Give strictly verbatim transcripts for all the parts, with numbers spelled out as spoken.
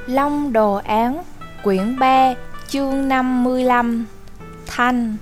Long Đồ Án, quyển ba, chương năm mươi lăm. Thanh.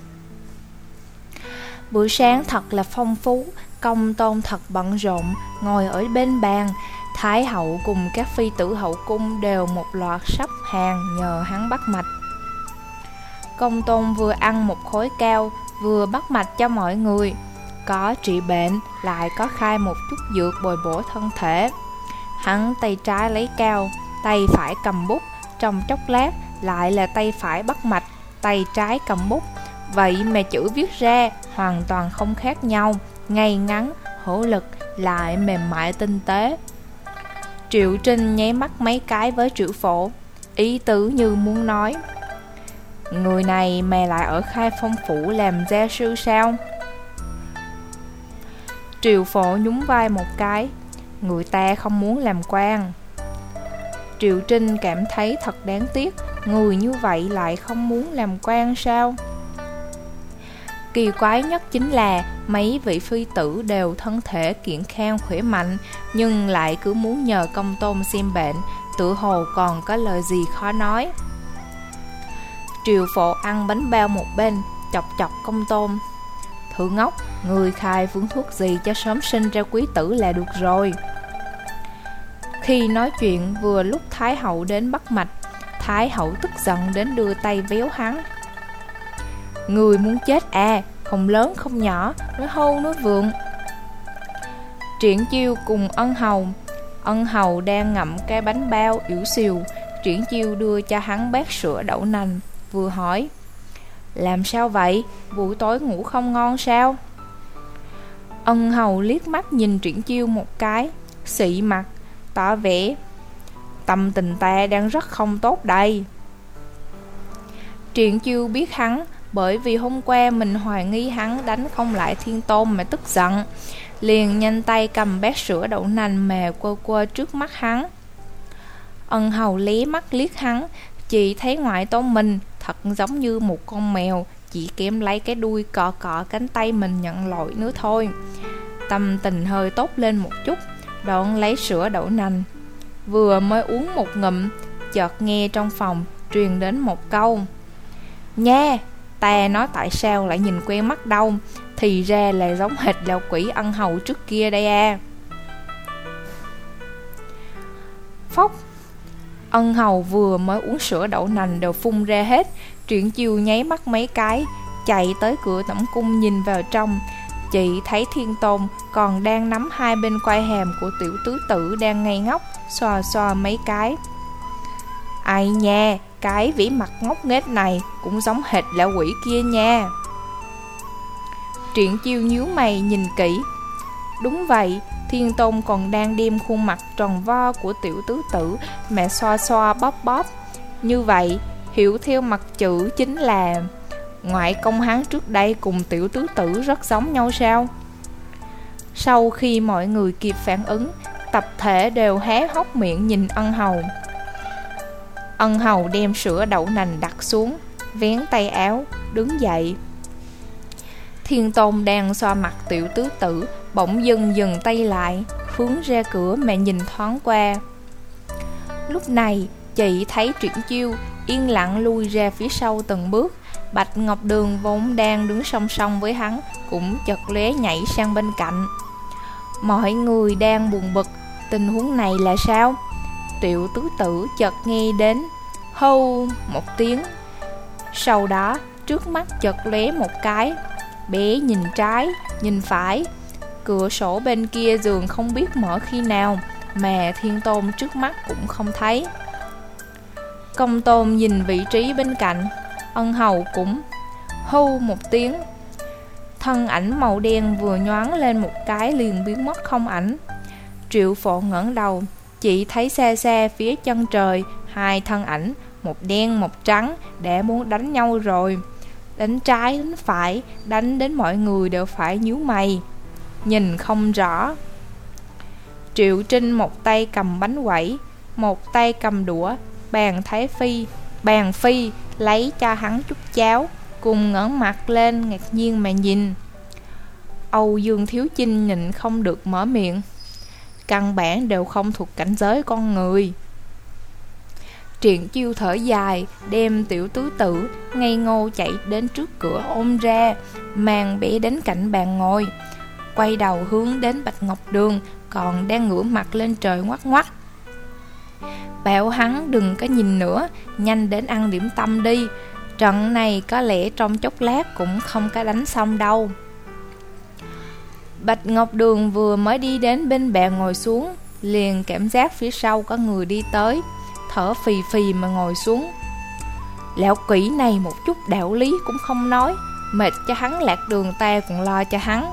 Bữa sáng thật là phong phú, Công Tôn thật bận rộn, ngồi ở bên bàn. Thái hậu cùng các phi tử hậu cung đều một loạt sắp hàng nhờ hắn bắt mạch. Công Tôn vừa ăn một khối cao, vừa bắt mạch cho mọi người. Có trị bệnh, lại có khai một chút dược bồi bổ thân thể. Hắn tay trái lấy cao, tay phải cầm bút, trong chốc lát lại là tay phải bắt mạch, tay trái cầm bút. Vậy mà chữ viết ra hoàn toàn không khác nhau, ngay ngắn, hữu lực, lại mềm mại tinh tế. Triệu Trinh nháy mắt mấy cái với Triệu Phổ, ý tứ như muốn nói: người này mà lại ở Khai Phong phủ làm gia sư sao? Triệu Phổ nhún vai một cái: người ta không muốn làm quan. Triệu Trinh cảm thấy thật đáng tiếc, người như vậy lại không muốn làm quan sao? Kỳ quái nhất chính là mấy vị phi tử đều thân thể kiện khang khỏe mạnh, nhưng lại cứ muốn nhờ Công Tôn xem bệnh, tự hồ còn có lời gì khó nói. Triệu Phổ ăn bánh bao một bên, chọc chọc Công Tôn: thử ngốc, người khai phương thuốc gì cho sớm sinh ra quý tử là được rồi. Khi nói chuyện, vừa lúc Thái hậu đến bắt mạch. Thái hậu tức giận đến đưa tay véo hắn: người muốn chết à, không lớn không nhỏ, nói hâu nói vượng. Triển Chiêu cùng Ân Hầu. Ân Hầu đang ngậm cái bánh bao yếu xìu. Triển Chiêu đưa cho hắn bát sữa đậu nành, vừa hỏi: làm sao vậy, buổi tối ngủ không ngon sao? Ân Hầu liếc mắt nhìn Triển Chiêu một cái, xị mặt, tỏ vẻ: tâm tình ta đang rất không tốt đây. Triển Chiêu biết hắn bởi vì hôm qua mình hoài nghi hắn đánh không lại Thiên Tôn mà tức giận, liền nhanh tay cầm bát sữa đậu nành mà quơ quơ trước mắt hắn. Ân Hầu lé mắt liếc hắn, chỉ thấy ngoại tôn mình thật giống như một con mèo, chỉ kém lấy cái đuôi cọ cọ cánh tay mình nhận lỗi nữa thôi. Tâm tình hơi tốt lên một chút, đoạn lấy sữa đậu nành. Vừa mới uống một ngụm, chợt nghe trong phòng truyền đến một câu: nha, ta nói tại sao lại nhìn quen mắt đâu, thì ra là giống hệt lão quỷ Ân Hầu trước kia đây à. Phốc, Ân Hầu vừa mới uống sữa đậu nành đều phun ra hết. Triển Chiêu nháy mắt mấy cái, chạy tới cửa tẩm cung nhìn vào trong. Chị thấy Thiên Tôn còn đang nắm hai bên quai hàm của tiểu tứ tử đang ngây ngốc, xoa xoa mấy cái. Ai nha, cái vĩ mặt ngốc nghếch này cũng giống hệt lão quỷ kia nha. Triển Chiêu nhíu mày nhìn kỹ. Đúng vậy, Thiên Tôn còn đang đem khuôn mặt tròn vo của tiểu tứ tử mà xoa xoa bóp bóp. Như vậy, hiểu theo mặt chữ chính là ngoại công hắn trước đây cùng tiểu tứ tử rất giống nhau sao? Sau khi mọi người kịp phản ứng, tập thể đều há hốc miệng nhìn Ân Hầu. Ân Hầu đem sữa đậu nành đặt xuống, vén tay áo, đứng dậy. Thiên Tôn đang xoa mặt tiểu tứ tử, bỗng dừng dừng tay lại, hướng ra cửa mà nhìn thoáng qua. Lúc này, chị thấy Triển Chiêu yên lặng lui ra phía sau từng bước. Bạch Ngọc Đường vốn đang đứng song song với hắn cũng chợt lóe nhảy sang bên cạnh. Mọi người đang buồn bực, tình huống này là sao? Tiểu tứ tử chợt nghe đến hâu một tiếng. Sau đó trước mắt chợt lóe một cái, bé nhìn trái, nhìn phải. Cửa sổ bên kia giường không biết mở khi nào, mà Thiên Tôn trước mắt cũng không thấy. Công Tôn nhìn vị trí bên cạnh, Ân Hầu cũng hô một tiếng. Thân ảnh màu đen vừa nhoáng lên một cái liền biến mất không ảnh. Triệu Phổ ngẩng đầu, chỉ thấy xa xa phía chân trời hai thân ảnh, một đen một trắng, đã muốn đánh nhau rồi. Đánh trái đánh phải, đánh đến mọi người đều phải nhíu mày, nhìn không rõ. Triệu Trinh một tay cầm bánh quẩy, một tay cầm đũa, bàn Thái Phi bàn Phi lấy cho hắn chút cháo, cùng ngẩng mặt lên ngạc nhiên mà nhìn. Âu Dương Thiếu Chinh nhịn không được mở miệng: căn bản đều không thuộc cảnh giới con người. Triển Chiêu thở dài, đem Tiểu Tứ Tử ngây ngô chạy đến trước cửa ôm ra, mang bé đến cạnh bàn ngồi, quay đầu hướng đến Bạch Ngọc Đường còn đang ngửa mặt lên trời ngoắc ngoắc. Bảo hắn đừng có nhìn nữa, nhanh đến ăn điểm tâm đi, trận này có lẽ trong chốc lát cũng không có đánh xong đâu. Bạch Ngọc Đường vừa mới đi đến bên bàn ngồi xuống, liền cảm giác phía sau có người đi tới, thở phì phì mà ngồi xuống. Lão quỷ này một chút đạo lý cũng không nói, mệt cho hắn lạc đường ta còn lo cho hắn.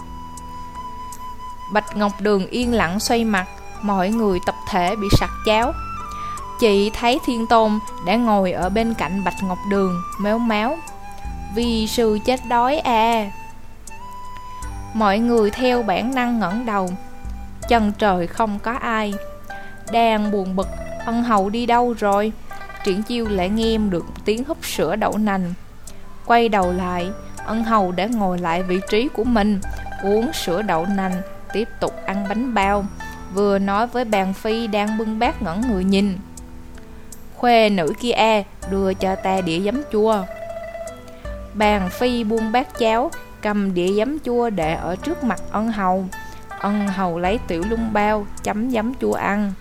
Bạch Ngọc Đường yên lặng xoay mặt, mọi người tập thể bị sặc cháo. Chị thấy Thiên Tôn đã ngồi ở bên cạnh Bạch Ngọc Đường, méo máu: vì sư chết đói à. Mọi người theo bản năng ngẩng đầu, chân trời không có ai. Đang buồn bực, Ân Hầu đi đâu rồi? Triển Chiêu lại nghe được tiếng húp sữa đậu nành. Quay đầu lại, Ân Hầu đã ngồi lại vị trí của mình, uống sữa đậu nành, tiếp tục ăn bánh bao, vừa nói với Bàn Phi đang bưng bát ngẩn người nhìn: khuê nữ kia à, đưa cho ta đĩa giấm chua. Bàn Phi buông bát cháo, cầm đĩa giấm chua để ở trước mặt Ân Hầu. Ân Hầu lấy tiểu lung bao chấm giấm chua ăn.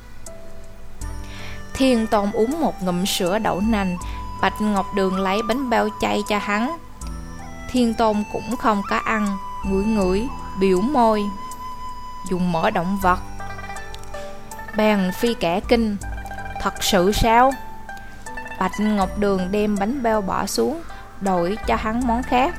Thiên Tôn uống một ngụm sữa đậu nành, Bạch Ngọc Đường lấy bánh bao chay cho hắn. Thiên Tôn cũng không có ăn, ngửi ngửi, biểu môi: dùng mỡ động vật. Bàn Phi cả kinh: thật sự sao? Bạch Ngọc Đường đem bánh bao bỏ xuống, đổi cho hắn món khác.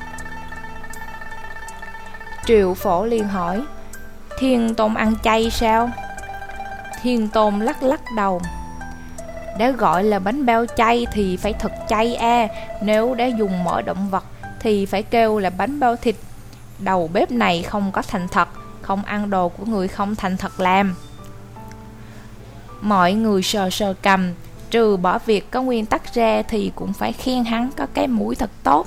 Triệu Phổ liền hỏi: Thiên Tôn ăn chay sao? Thiên Tôn lắc lắc đầu: đã gọi là bánh bao chay thì phải thật chay a, nếu đã dùng mỡ động vật thì phải kêu là bánh bao thịt. Đầu bếp này không có thành thật, không ăn đồ của người không thành thật làm. Mọi người sờ sờ cầm, trừ bỏ việc có nguyên tắc ra thì cũng phải khen hắn có cái mũi thật tốt.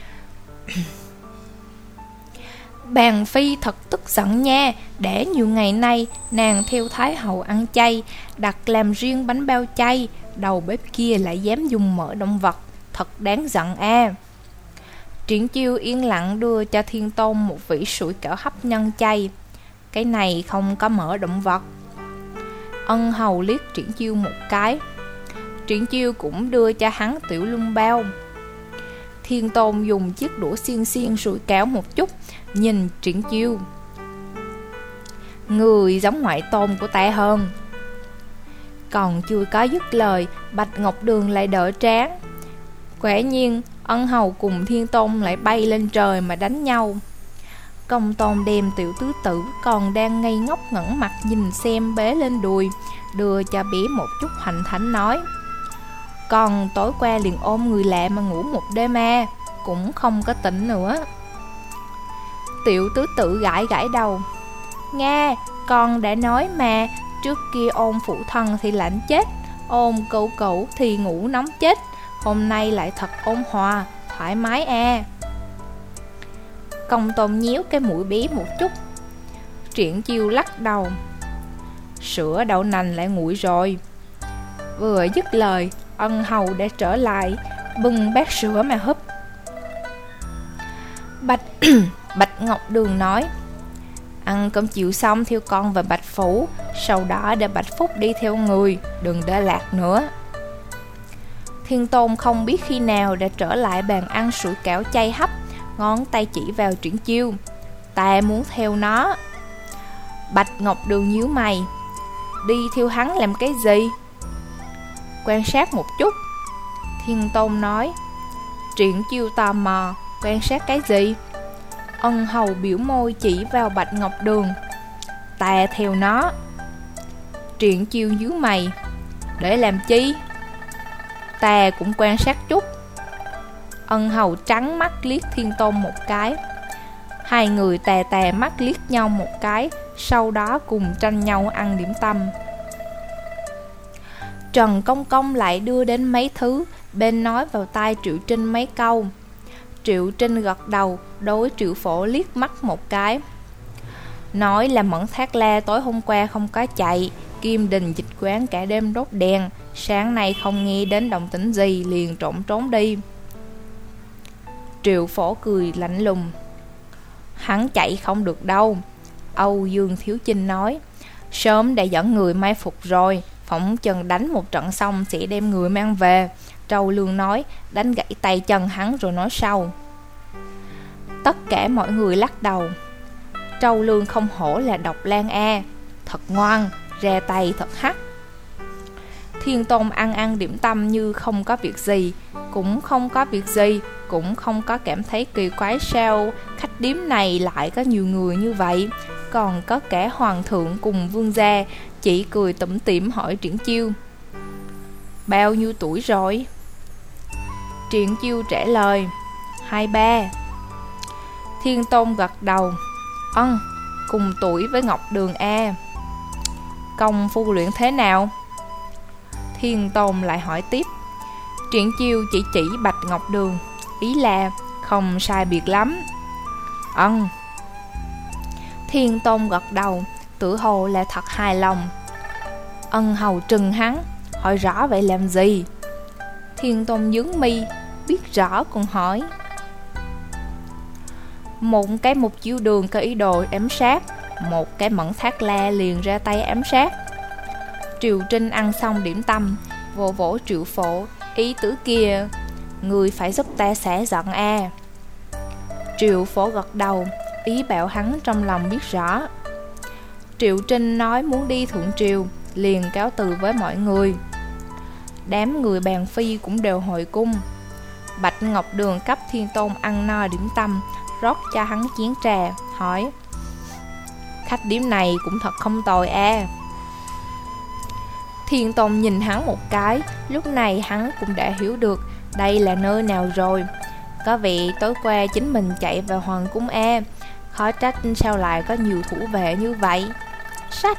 Bàn Phi thật tức giận nha, để nhiều ngày nay nàng theo Thái Hậu ăn chay, đặt làm riêng bánh bao chay, đầu bếp kia lại dám dùng mỡ động vật, thật đáng giận a. À. Triển Chiêu yên lặng đưa cho Thiên Tôn một vỉ sủi cảo hấp nhân chay, cái này không có mỡ động vật. Ân Hầu liếc Triển Chiêu một cái, Triển Chiêu cũng đưa cho hắn tiểu lung bao. Thiên Tôn dùng chiếc đũa xiên xiên sủi cảo một chút, nhìn Triển Chiêu: người giống ngoại tôn của ta hơn. Còn chưa có dứt lời, Bạch Ngọc Đường lại đỡ trán. Quả nhiên, Ân Hầu cùng Thiên Tôn lại bay lên trời mà đánh nhau. Công Tôn đem tiểu tứ tử còn đang ngây ngốc ngẩng mặt nhìn xem bế lên đùi, đưa cho bé một chút hoành thánh nói: con tối qua liền ôm người lạ mà ngủ một đêm à, cũng không có tỉnh nữa. Tiểu tứ tử gãi gãi đầu: Nga, con đã nói mà, trước kia ôm phụ thân thì lạnh chết, ôm cậu cậu thì ngủ nóng chết, hôm nay lại thật ôn hòa, thoải mái à. Công Tôn nhéo cái mũi bé một chút. Triển Chiêu lắc đầu: sữa đậu nành lại nguội rồi. Vừa dứt lời, Ân Hầu đã trở lại, bưng bát sữa mà húp. Bạch Bạch Ngọc Đường nói: ăn cơm chiều xong theo con về Bạch Phủ, sau đó để Bạch Phúc đi theo người, đừng để lạc nữa. Thiên Tôn không biết khi nào đã trở lại bàn ăn sủi cảo chay hấp, ngón tay chỉ vào Triển Chiêu: ta muốn theo nó. Bạch Ngọc Đường nhíu mày: đi theo hắn làm cái gì? Quan sát một chút. Thiên Tôn nói. Triển Chiêu tò mò: quan sát cái gì? Ân Hầu biểu môi chỉ vào Bạch Ngọc Đường: ta theo nó. Triển Chiêu nhíu mày: để làm chi? Ta cũng quan sát chút. Ân Hầu trắng mắt liếc Thiên Tôn một cái. Hai người tà tà mắt liếc nhau một cái, sau đó cùng tranh nhau ăn điểm tâm. Trần Công Công lại đưa đến mấy thứ, bên nói vào tai Triệu Trinh mấy câu. Triệu Trinh gật đầu, đối Triệu Phổ liếc mắt một cái. Nói là Mẫn Thác La tối hôm qua không có chạy, Kim Đình Dịch quán cả đêm đốt đèn, Sáng nay không nghe đến động tĩnh gì, liền trộm trốn đi. Triệu Phổ cười lạnh lùng. Hắn chạy không được đâu, Âu Dương Thiếu Chinh nói. Sớm đã dẫn người mai phục rồi, phỏng chừng đánh một trận xong sẽ đem người mang về. Trâu Lương nói, đánh gãy tay chân hắn rồi nói sau. Tất cả mọi người lắc đầu. Trâu Lương không hổ là độc lan a, thật ngoan, ra tay thật hắc. Thiên Tôn ăn ăn điểm tâm như không có việc gì, cũng không có việc gì, cũng không có cảm thấy kỳ quái sao khách điếm này lại có nhiều người như vậy. Còn có cả hoàng thượng cùng vương gia. Chỉ cười tủm tỉm hỏi Triển Chiêu, bao nhiêu tuổi rồi? Triển Chiêu trả lời, hai ba. Thiên Tôn gật đầu, ân, cùng tuổi với Ngọc Đường a. Công phu luyện thế nào? Thiên Tôn lại hỏi tiếp. Triển Chiêu chỉ chỉ Bạch Ngọc Đường, ý là không sai biệt lắm. Ân. Thiên Tôn gật đầu, tự hồ là thật hài lòng. Ân hầu trừng hắn, hỏi rõ vậy làm gì? Thiên Tôn nhướng mi, biết rõ còn hỏi. Một cái Mục Chiêu Đường có ý đồ ám sát, một cái Mẫn Thác La liền ra tay ám sát. Triều Trinh ăn xong điểm tâm, vỗ vỗ Triệu Phổ, ý tứ kia, người phải giúp ta xả giận a. Triệu Phổ gật đầu, ý bảo hắn trong lòng biết rõ. Triệu Trinh nói muốn đi thượng triều, liền cáo từ với mọi người. Đám người bàn phi cũng đều hồi cung. Bạch Ngọc Đường cấp Thiên Tôn ăn no điểm tâm, rót cho hắn chén trà, hỏi, khách điếm này cũng thật không tồi a. Thiên Tôn nhìn hắn một cái, lúc này hắn cũng đã hiểu được đây là nơi nào rồi. Có vẻ tối qua chính mình chạy vào hoàng cung a, khó trách sao lại có nhiều thủ vệ như vậy. Sách.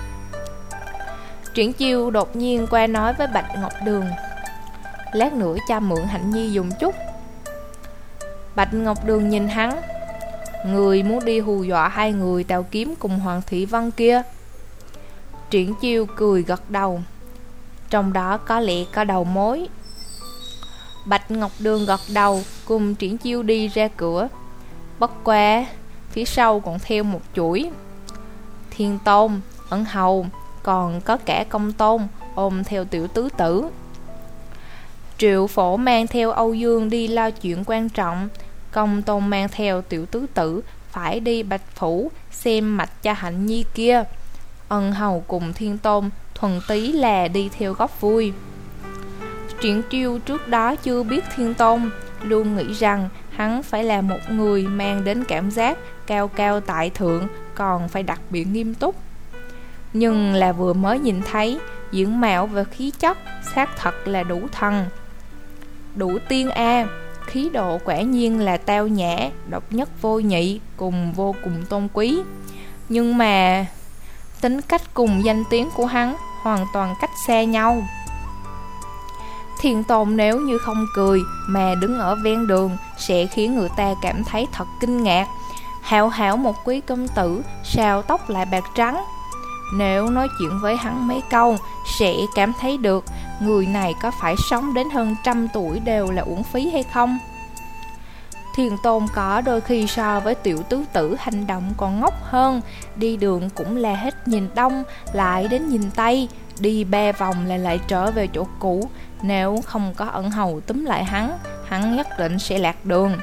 Triển Chiêu đột nhiên qua nói với Bạch Ngọc Đường, lát nữa cha mượn Hạnh Nhi dùng chút. Bạch Ngọc Đường nhìn hắn, người muốn đi hù dọa hai người Tào Kiếm cùng Hoàng Thị Văn kia. Triển Chiêu cười gật đầu, trong đó có lẽ có đầu mối. Bạch Ngọc Đường gật đầu, cùng Triển Chiêu đi ra cửa. Bất quá phía sau còn theo một chuỗi Thiên Tôn, Ẩn Hầu, còn có cả Công Tôn ôm theo tiểu tứ tử. Triệu Phổ mang theo Âu Dương đi lo chuyện quan trọng, Công Tôn mang theo tiểu tứ tử phải đi Bạch Phủ xem mạch cho Hạnh Nhi kia. Ân Hầu cùng Thiên Tôn thuần tí là đi theo góp vui. Triển Chiêu trước đó chưa biết Thiên Tôn, luôn nghĩ rằng hắn phải là một người mang đến cảm giác cao cao tại thượng, còn phải đặc biệt nghiêm túc. Nhưng là vừa mới nhìn thấy, diện mạo và khí chất xác thật là đủ thần, đủ tiên a. Khí độ quả nhiên là tao nhã, độc nhất vô nhị, cùng vô cùng tôn quý. Nhưng mà tính cách cùng danh tiếng của hắn hoàn toàn cách xa nhau. Thiên Tôn nếu như không cười mà đứng ở ven đường sẽ khiến người ta cảm thấy thật kinh ngạc. Hảo hảo một quý công tử, sao tóc lại bạc trắng? Nếu nói chuyện với hắn mấy câu sẽ cảm thấy được người này có phải sống đến hơn trăm tuổi đều là uổng phí hay không. Thiên Tôn có đôi khi so với tiểu tứ tử hành động còn ngốc hơn. Đi đường cũng là hết nhìn đông lại đến nhìn tây, đi ba vòng là lại trở về chỗ cũ. Nếu không có Ẩn Hầu túm lại hắn, hắn nhất định sẽ lạc đường.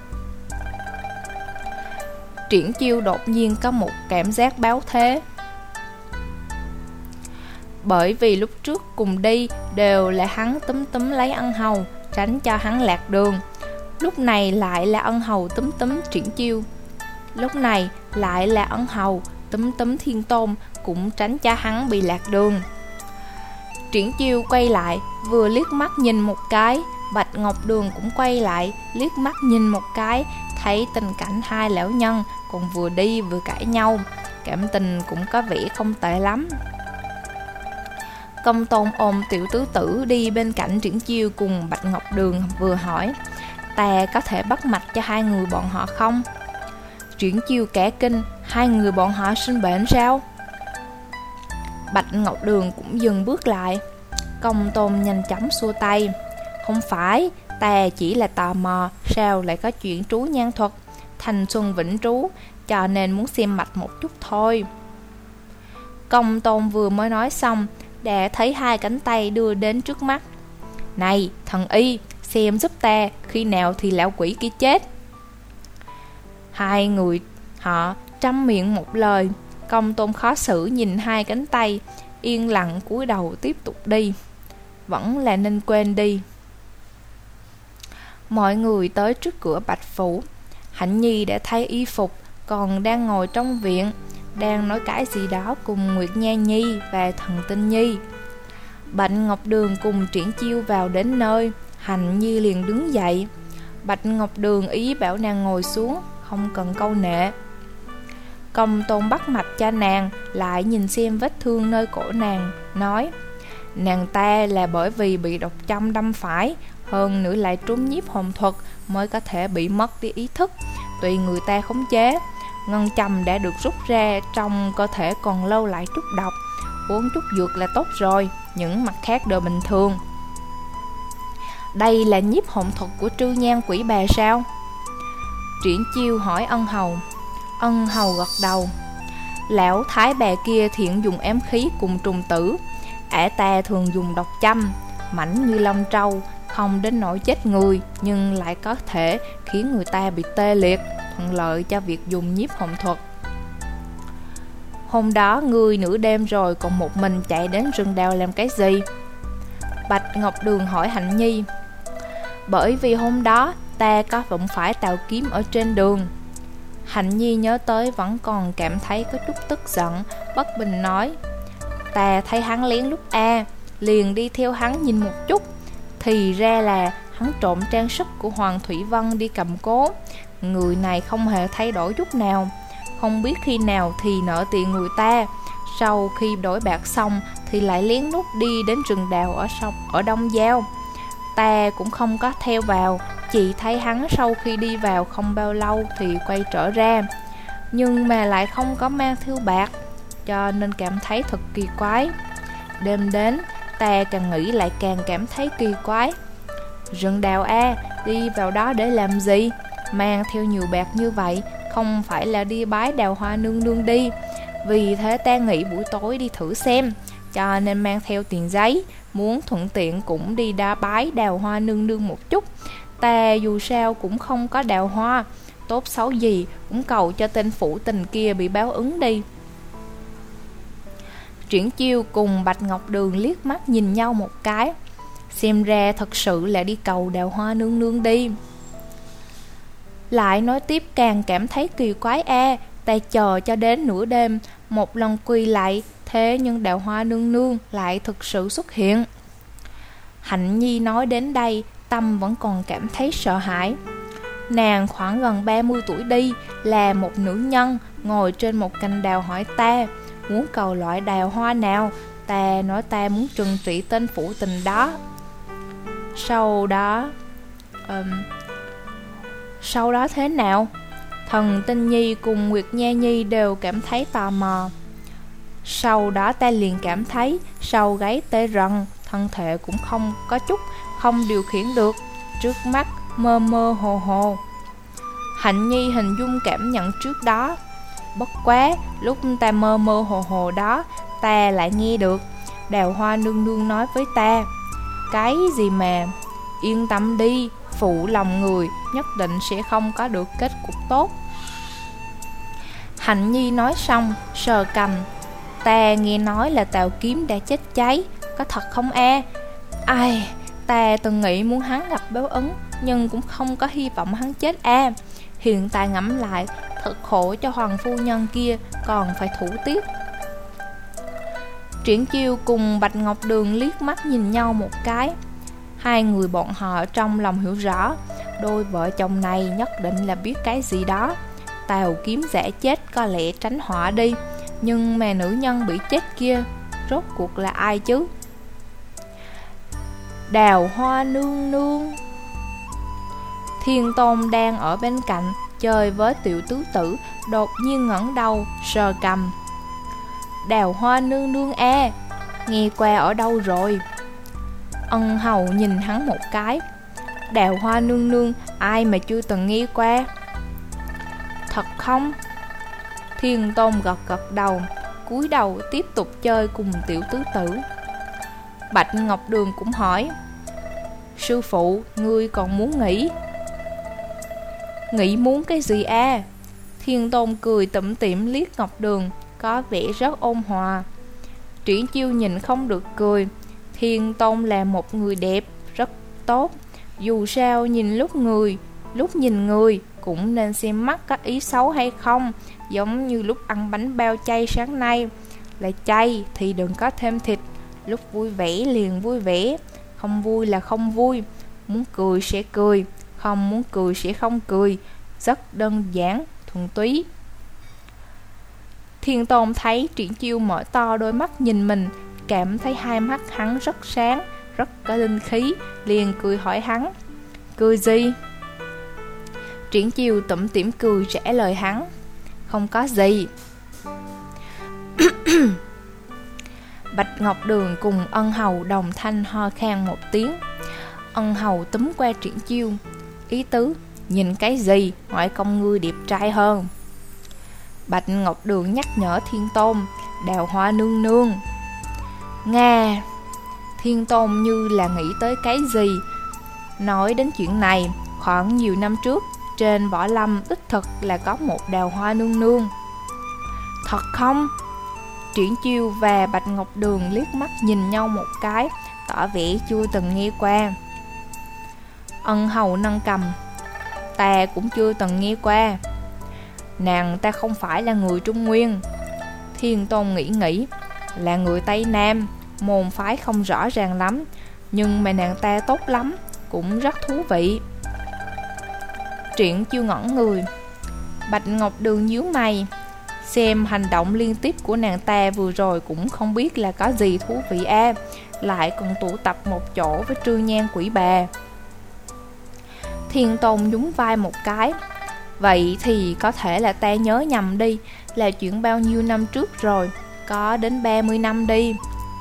Triển Chiêu đột nhiên có một cảm giác báo thế. Bởi vì lúc trước cùng đi đều là hắn túm túm lấy Ân Hầu, tránh cho hắn lạc đường. Lúc này lại là Ân Hầu túm túm Triển Chiêu. Lúc này lại là Ân Hầu túm túm Thiên Tôn, cũng tránh cho hắn bị lạc đường. Triển Chiêu quay lại, vừa liếc mắt nhìn một cái. Bạch Ngọc Đường cũng quay lại, liếc mắt nhìn một cái, thấy tình cảnh hai lão nhân còn vừa đi vừa cãi nhau, cảm tình cũng có vẻ không tệ lắm. Công Tôn ôm tiểu tứ tử đi bên cạnh Triển Chiêu cùng Bạch Ngọc Đường, vừa hỏi, ta có thể bắt mạch cho hai người bọn họ không? Triển Chiêu cả kinh, hai người bọn họ sinh bệnh sao? Bạch Ngọc Đường cũng dừng bước lại. Công Tôn nhanh chóng xua tay. Không phải, ta chỉ là tò mò, sao lại có chuyện trú nhan thuật, thanh xuân vĩnh trú, cho nên muốn xem mạch một chút thôi. Công Tôn vừa mới nói xong, đã thấy hai cánh tay đưa đến trước mắt. Này, thần y, xem giúp ta, khi nào thì lão quỷ kia chết. Hai người họ trăm miệng một lời. Công Tôn khó xử nhìn hai cánh tay, yên lặng cúi đầu tiếp tục đi. Vẫn là nên quên đi. Mọi người tới trước cửa Bạch Phủ. Hạnh Nhi đã thay y phục, còn đang ngồi trong viện, đang nói cái gì đó cùng Nguyệt Nha Nhi và Thần Tinh Nhi. Bạch Ngọc Đường cùng Triển Chiêu vào đến nơi, Hạnh Nhi liền đứng dậy. Bạch Ngọc Đường ý bảo nàng ngồi xuống, không cần câu nệ. Công Tôn bắt mạch cho nàng, lại nhìn xem vết thương nơi cổ nàng, nói: nàng ta là bởi vì bị độc châm đâm phải, hơn nữa lại trúng nhiếp hồn thuật mới có thể bị mất đi ý thức. Tùy người ta khống chế, ngân châm đã được rút ra, trong cơ thể còn lâu lại chút độc, uống chút dược là tốt rồi, những mặt khác đều bình thường. Đây là nhiếp hồn thuật của Trư Nhan quỷ bà sao? Triển Chiêu hỏi Ân Hầu. Ân Hầu gật đầu. Lão thái bà kia thiện dùng ám khí cùng trùng tử, ả ta thường dùng độc châm, mảnh như lông trâu, không đến nỗi chết người, nhưng lại có thể khiến người ta bị tê liệt, thuận lợi cho việc dùng nhiếp hồn thuật. Hôm đó ngươi nửa đêm rồi còn một mình chạy đến rừng đào làm cái gì? Bạch Ngọc Đường hỏi Hạnh Nhi. Bởi vì hôm đó ta có vụng phải Tào Kiếm ở trên đường. Hạnh Nhi nhớ tới vẫn còn cảm thấy có chút tức giận, bất bình nói: ta thấy hắn lén lút a, liền đi theo hắn nhìn một chút, thì ra là hắn trộm trang sức của Hoàng Thủy Vân đi cầm cố. Người này không hề thay đổi chút nào, không biết khi nào thì nợ tiền người ta, sau khi đổi bạc xong thì lại lén lút đi đến rừng đào ở sông ở Đông Giao. Ta cũng không có theo vào, chỉ thấy hắn sau khi đi vào không bao lâu thì quay trở ra, nhưng mà lại không có mang theo bạc, cho nên cảm thấy thật kỳ quái. Đêm đến, ta càng nghĩ lại càng cảm thấy kỳ quái. Rừng đào a, đi vào đó để làm gì? Mang theo nhiều bạc như vậy, không phải là đi bái Đào Hoa nương nương đi. Vì thế ta nghĩ buổi tối đi thử xem, cho nên mang theo tiền giấy, muốn thuận tiện cũng đi đá bái Đào Hoa nương nương một chút. Ta dù sao cũng không có đào hoa, tốt xấu gì cũng cầu cho tên phụ tình kia bị báo ứng đi. Triển Chiêu cùng Bạch Ngọc Đường liếc mắt nhìn nhau một cái, xem ra thật sự là đi cầu Đào Hoa nương nương đi. Lại nói tiếp càng cảm thấy kỳ quái a, ta chờ cho đến nửa đêm, một lần quỳ lại, thế nhưng Đào Hoa nương nương lại thực sự xuất hiện. Hạnh Nhi nói đến đây, tâm vẫn còn cảm thấy sợ hãi. Nàng khoảng gần ba mươi tuổi đi, là một nữ nhân, ngồi trên một cành đào hỏi ta, muốn cầu loại đào hoa nào. Ta nói ta muốn trừng trị tên phụ tình đó. Sau đó um, Sau đó thế nào? Thần Tinh Nhi cùng Nguyệt Nha Nhi đều cảm thấy tò mò. Sau đó ta liền cảm thấy sau gáy tê rần, thân thể cũng không có chút không điều khiển được, trước mắt mơ mơ hồ hồ. Hạnh Nhi hình dung cảm nhận trước đó. Bất quá, lúc ta mơ mơ hồ hồ đó, ta lại nghe được Đào Hoa nương nương nói với ta: cái gì mà yên tâm đi, phụ lòng người nhất định sẽ không có được kết cục tốt. Hạnh Nhi nói xong, sờ cằm. Ta nghe nói là Tào Kiếm đã chết cháy, có thật không a? Ai, ta từng nghĩ muốn hắn gặp báo ứng, nhưng cũng không có hy vọng hắn chết a. Hiện tại ngẫm lại, thật khổ cho hoàng phu nhân kia, còn phải thủ tiết. Triển Chiêu cùng Bạch Ngọc Đường liếc mắt nhìn nhau một cái. Hai người bọn họ trong lòng hiểu rõ, đôi vợ chồng này nhất định là biết cái gì đó. Tào Kiếm giả chết có lẽ tránh họa đi, nhưng mà nữ nhân bị chết kia rốt cuộc là ai chứ? Đào Hoa nương nương. Thiên Tôn đang ở bên cạnh chơi với tiểu tứ tử, đột nhiên ngẩng đầu sờ cằm. Đào Hoa nương nương a, nghe qua ở đâu rồi? Ân hầu nhìn hắn một cái. Đào Hoa nương nương, ai mà chưa từng nghe qua? Thật không? Thiên Tôn gật gật đầu, cúi đầu tiếp tục chơi cùng tiểu tứ tử. Bạch Ngọc Đường cũng hỏi: Sư phụ, ngươi còn muốn nghỉ? Nghĩ muốn cái gì a? Thiên Tôn cười tủm tỉm liếc Ngọc Đường, có vẻ rất ôn hòa. Triển Chiêu nhìn không được cười. Thiên Tôn là một người đẹp, rất tốt. Dù sao nhìn lúc người, lúc nhìn người cũng nên xem mắt có ý xấu hay không. Giống như lúc ăn bánh bao chay sáng nay, là chay thì đừng có thêm thịt. Lúc vui vẻ liền vui vẻ, không vui là không vui. Muốn cười sẽ cười, không muốn cười sẽ không cười. Rất đơn giản, thuần túy. Thiên Tôn thấy Triển Chiêu mở to đôi mắt nhìn mình, cảm thấy hai mắt hắn rất sáng, rất có linh khí, liền cười hỏi hắn: Cười gì? Triển Chiêu tủm tỉm cười trả lời hắn: Không có gì. Bạch Ngọc Đường cùng Ân hầu đồng thanh ho khan một tiếng. Ân hầu túm qua Triển Chiêu, ý tứ: Nhìn cái gì, hỏi công ngươi đẹp trai hơn. Bạch Ngọc Đường nhắc nhở Thiên Tôn: Đào Hoa nương nương. Nga. Thiên Tôn như là nghĩ tới cái gì. Nói đến chuyện này, khoảng nhiều năm trước, trên võ lâm đích thực là có một Đào Hoa nương nương. Thật không? Triển Chiêu và Bạch Ngọc Đường liếc mắt nhìn nhau một cái, tỏ vẻ chưa từng nghe qua. Ân hầu nâng cầm: Ta cũng chưa từng nghe qua. Nàng ta không phải là người Trung Nguyên. Thiên Tôn nghĩ nghĩ: Là người Tây Nam, môn phái không rõ ràng lắm, nhưng mà nàng ta tốt lắm, cũng rất thú vị. Triển Chiêu ngẩn người. Bạch Ngọc Đường nhíu mày, xem hành động liên tiếp của nàng ta vừa rồi cũng không biết là có gì thú vị a, lại còn tụ tập một chỗ với Trư Nhan quỷ bà. Thiên Tôn nhún vai một cái: Vậy thì có thể là ta nhớ nhầm đi, là chuyện bao nhiêu năm trước rồi, có đến ba mươi năm đi.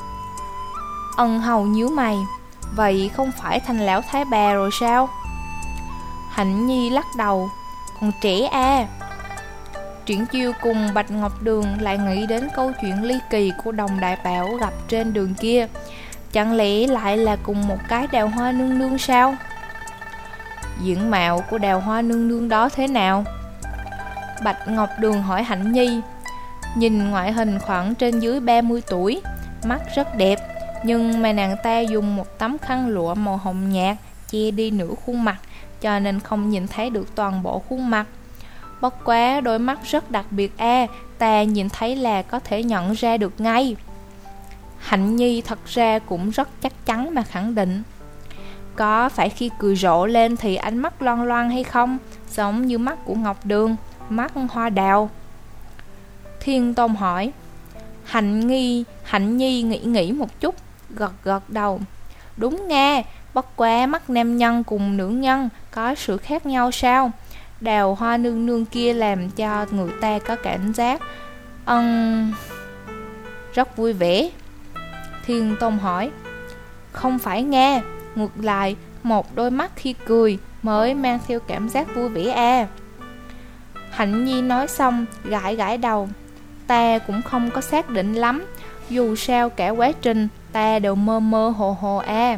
Ân hầu nhíu mày: Vậy không phải thành lão thái bà rồi sao? Hạnh Nhi lắc đầu: Còn trẻ a. Triển Chiêu cùng Bạch Ngọc Đường lại nghĩ đến câu chuyện ly kỳ của Đồng Đại Bảo gặp trên đường kia. Chẳng lẽ lại là cùng một cái Đào Hoa nương nương sao? Diện mạo của Đào Hoa nương nương đó thế nào? Bạch Ngọc Đường hỏi Hạnh Nhi. Nhìn ngoại hình khoảng trên dưới ba mươi tuổi, mắt rất đẹp, nhưng mà nàng ta dùng một tấm khăn lụa màu hồng nhạt che đi nửa khuôn mặt, cho nên không nhìn thấy được toàn bộ khuôn mặt. Bất quá đôi mắt rất đặc biệt a, à, ta nhìn thấy là có thể nhận ra được ngay. Hạnh Nhi thật ra cũng rất chắc chắn mà khẳng định. Có phải khi cười rộ lên thì ánh mắt loan loan hay không, giống như mắt của Ngọc Đường, mắt hoa đào? Thiên Tôn hỏi. Hạnh Nhi, Hạnh Nhi nghĩ nghĩ một chút, gật gật đầu. Đúng nghe, bất quá mắt nam nhân cùng nữ nhân có sự khác nhau sao? Đào Hoa nương nương kia làm cho người ta có cảm giác ân rất vui vẻ. Thiên Tôn hỏi. Không phải nghe, ngược lại, một đôi mắt khi cười mới mang theo cảm giác vui vẻ à. Hạnh Nhi nói xong, gãi gãi đầu. Ta cũng không có xác định lắm, dù sao cả quá trình ta đều mơ mơ hồ hồ à.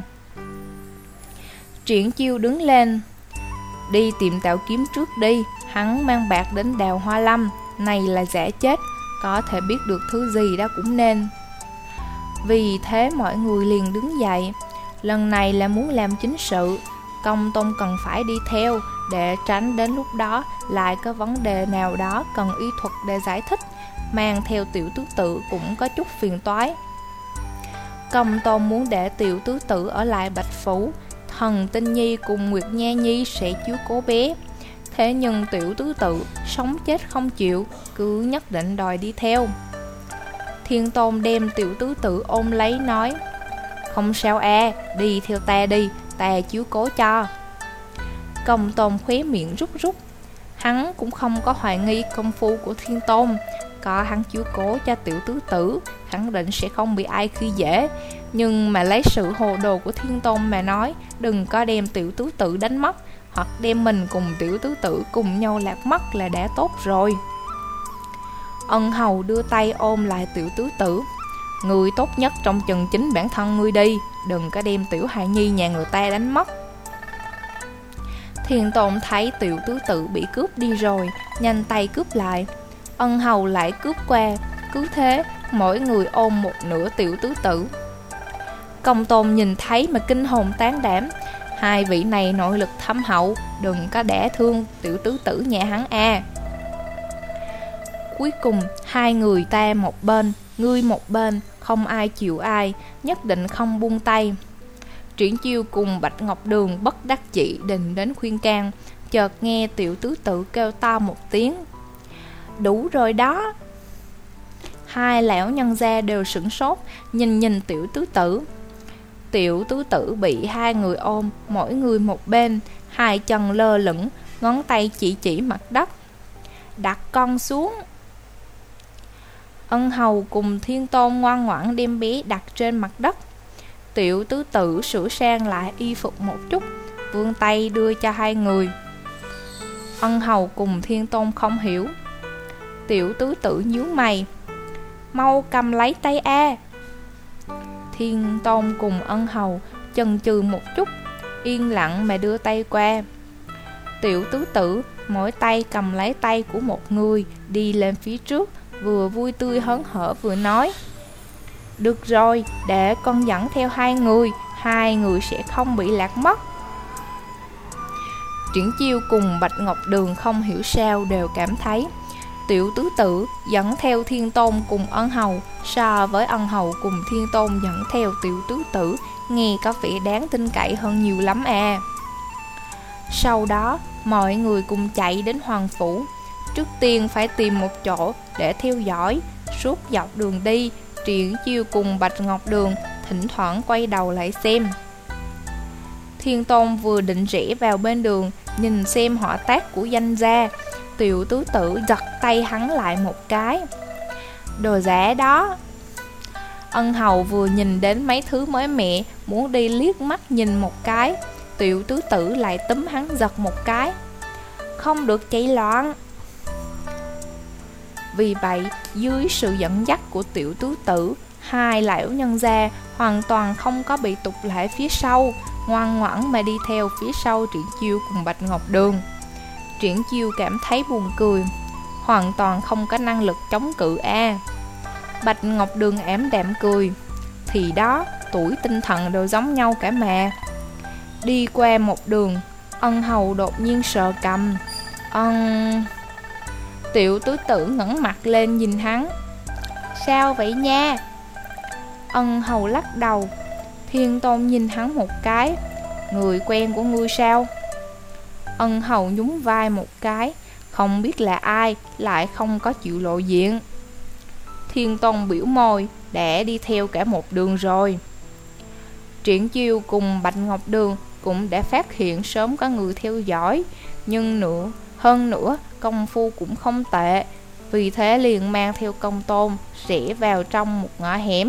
Triển Chiêu đứng lên. Đi tìm Tạo Kiếm trước đi, hắn mang bạc đến Đào Hoa Lâm, này là giả chết, có thể biết được thứ gì đó cũng nên. Vì thế mọi người liền đứng dậy. Lần này là muốn làm chính sự, Công Tôn cần phải đi theo, để tránh đến lúc đó lại có vấn đề nào đó cần y thuật để giải thích, mang theo tiểu tứ tự cũng có chút phiền toái. Công Tôn muốn để tiểu tứ tự ở lại Bạch Phủ, Thần Tinh Nhi cùng Nguyệt Nha Nhi sẽ chiếu cố bé. Thế nhưng tiểu tứ tự sống chết không chịu, cứ nhất định đòi đi theo. Thiên Tôn đem tiểu tứ tự ôm lấy nói. Không sao à, đi theo ta đi, ta chiếu cố cho. Công Tôn khóe miệng rút rút. Hắn cũng không có hoài nghi công phu của Thiên Tôn, có hắn chiếu cố cho tiểu tứ tử, khẳng định sẽ không bị ai khi dễ. Nhưng mà lấy sự hồ đồ của Thiên Tôn mà nói, đừng có đem tiểu tứ tử đánh mất, hoặc đem mình cùng tiểu tứ tử cùng nhau lạc mất là đã tốt rồi. Ân hầu đưa tay ôm lại tiểu tứ tử. Người tốt nhất trong chừng chính bản thân ngươi đi, đừng có đem tiểu hài nhi nhà người ta đánh mất. Thiên Tôn thấy tiểu tứ tử bị cướp đi rồi, nhanh tay cướp lại. Ân hầu lại cướp qua, cứ thế mỗi người ôm một nửa tiểu tứ tử. Công Tôn nhìn thấy mà kinh hồn tán đảm. Hai vị này nội lực thâm hậu, đừng có đả thương tiểu tứ tử nhà hắn a. Cuối cùng hai người ta một bên, ngươi một bên, không ai chịu ai, nhất định không buông tay. Triển Chiêu cùng Bạch Ngọc Đường bất đắc chỉ định đến khuyên can, chợt nghe tiểu tứ tử kêu to một tiếng. Đủ rồi đó. Hai lão nhân gia đều sửng sốt, nhìn nhìn tiểu tứ tử. Tiểu tứ tử bị hai người ôm, mỗi người một bên, hai chân lơ lửng, ngón tay chỉ chỉ mặt đất. Đặt con xuống. Ân hầu cùng Thiên Tôn ngoan ngoãn đem bé đặt trên mặt đất. Tiểu tứ tử sửa sang lại y phục một chút, vươn tay đưa cho hai người. Ân hầu cùng Thiên Tôn không hiểu. Tiểu tứ tử nhíu mày. Mau cầm lấy tay a. Thiên Tôn cùng Ân hầu chần chừ một chút, yên lặng mà đưa tay qua. Tiểu tứ tử mỗi tay cầm lấy tay của một người, đi lên phía trước, vừa vui tươi hớn hở vừa nói. Được rồi, để con dẫn theo hai người, hai người sẽ không bị lạc mất. Triển Chiêu cùng Bạch Ngọc Đường không hiểu sao đều cảm thấy tiểu tứ tử dẫn theo Thiên Tôn cùng Ân hầu so với Ân hầu cùng Thiên Tôn dẫn theo tiểu tứ tử nghe có vẻ đáng tin cậy hơn nhiều lắm à. Sau đó mọi người cùng chạy đến Hoàng Phủ. Trước tiên phải tìm một chỗ để theo dõi. Suốt dọc đường đi, Triển Chiêu cùng Bạch Ngọc Đường thỉnh thoảng quay đầu lại xem. Thiên Tôn vừa định rẽ vào bên đường, nhìn xem họ tác của danh gia. Tiểu tứ tử giật tay hắn lại một cái. Đồ giả đó. Ân hầu vừa nhìn đến mấy thứ mới mẻ, muốn đi liếc mắt nhìn một cái. Tiểu tứ tử lại túm hắn giật một cái. Không được chạy loạn. Vì vậy, dưới sự dẫn dắt của tiểu tứ tử, hai lão nhân gia hoàn toàn không có bị tụt lại phía sau, ngoan ngoãn mà đi theo phía sau Triển Chiêu cùng Bạch Ngọc Đường. Triển Chiêu cảm thấy buồn cười, hoàn toàn không có năng lực chống cự a. À. Bạch Ngọc Đường ảm đạm cười, thì đó, tuổi tinh thần đều giống nhau cả mà. Đi qua một đường, Ân hầu đột nhiên sờ cầm. Ân... Tiểu tứ tử ngẩng mặt lên nhìn hắn. Sao vậy nha? Ân hầu lắc đầu. Thiên Tôn nhìn hắn một cái. Người quen của ngươi sao? Ân hầu nhún vai một cái. Không biết là ai, lại không có chịu lộ diện. Thiên Tôn biểu môi, đã đi theo cả một đường rồi. Triển Chiêu cùng Bạch Ngọc Đường cũng đã phát hiện sớm có người theo dõi, nhưng nữa hơn nữa công phu cũng không tệ, vì thế liền mang theo Công Tôn rẽ vào trong một ngõ hẻm.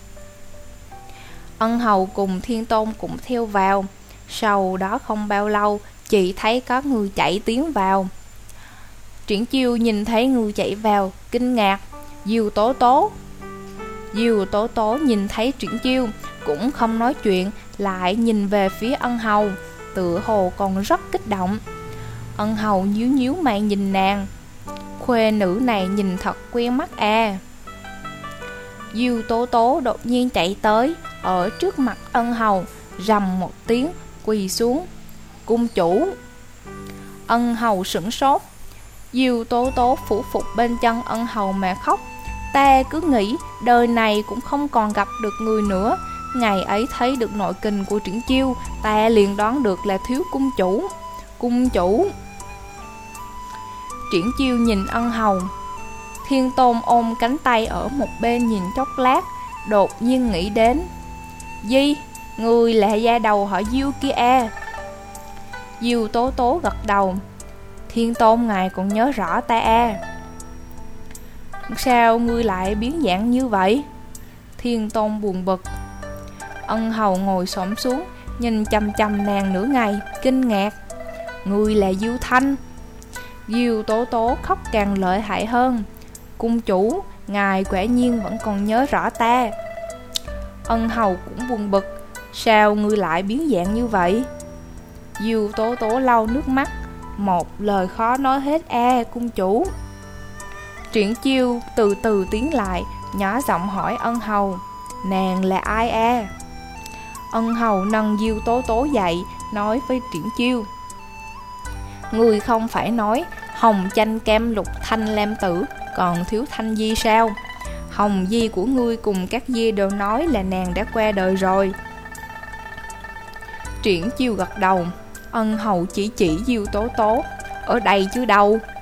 Ân hầu cùng Thiên Tôn cũng theo vào. Sau đó không bao lâu, chỉ thấy có người chạy tiến vào. Triển Chiêu nhìn thấy người chạy vào, kinh ngạc. Diêu Tố Tố. Diêu Tố Tố nhìn thấy Triển Chiêu cũng không nói chuyện, lại nhìn về phía Ân hầu, tựa hồ còn rất kích động. Ân hầu nhíu nhíu mày nhìn nàng. Khuê nữ này nhìn thật quen mắt à. Diêu Tố Tố đột nhiên chạy tới, ở trước mặt Ân hầu, rầm một tiếng, quỳ xuống. Cung chủ. Ân hầu sửng sốt. Diêu Tố Tố phủ phục bên chân Ân hầu mà khóc. Ta cứ nghĩ đời này cũng không còn gặp được người nữa. Ngày ấy thấy được nội kình của Triển Chiêu, ta liền đoán được là thiếu cung chủ. Cung chủ. Triển Chiêu nhìn Ân hầu. Thiên Tôn ôm cánh tay ở một bên nhìn chốc lát, đột nhiên nghĩ đến. Di, người là gia đầu họ Diêu kia à? Diêu Tố Tố gật đầu. Thiên Tôn ngài còn nhớ rõ ta à? Sao ngươi lại biến dạng như vậy? Thiên Tôn buồn bực. Ân hầu ngồi xổm xuống, nhìn chằm chằm nàng nửa ngày, kinh ngạc. Ngươi là Diêu Thanh. Diêu Tố Tố khóc càng lợi hại hơn. Cung chủ, ngài quả nhiên vẫn còn nhớ rõ ta. Ân hầu cũng buồn bực. Sao ngươi lại biến dạng như vậy? Diêu Tố Tố lau nước mắt. Một lời khó nói hết a, cung chủ. Triển Chiêu từ từ tiến lại, nhỏ giọng hỏi Ân hầu, nàng là ai a? Ân hầu nâng Diêu Tố Tố dậy, nói với Triển Chiêu, ngươi không phải nói hồng chanh cam lục thanh lam tử còn thiếu Thanh Di sao? Hồng Di của ngươi cùng các Di đều nói là nàng đã qua đời rồi. Triển Chiêu gật đầu. Ân hầu chỉ chỉ Diêu Tố Tố, ở đây chứ đâu.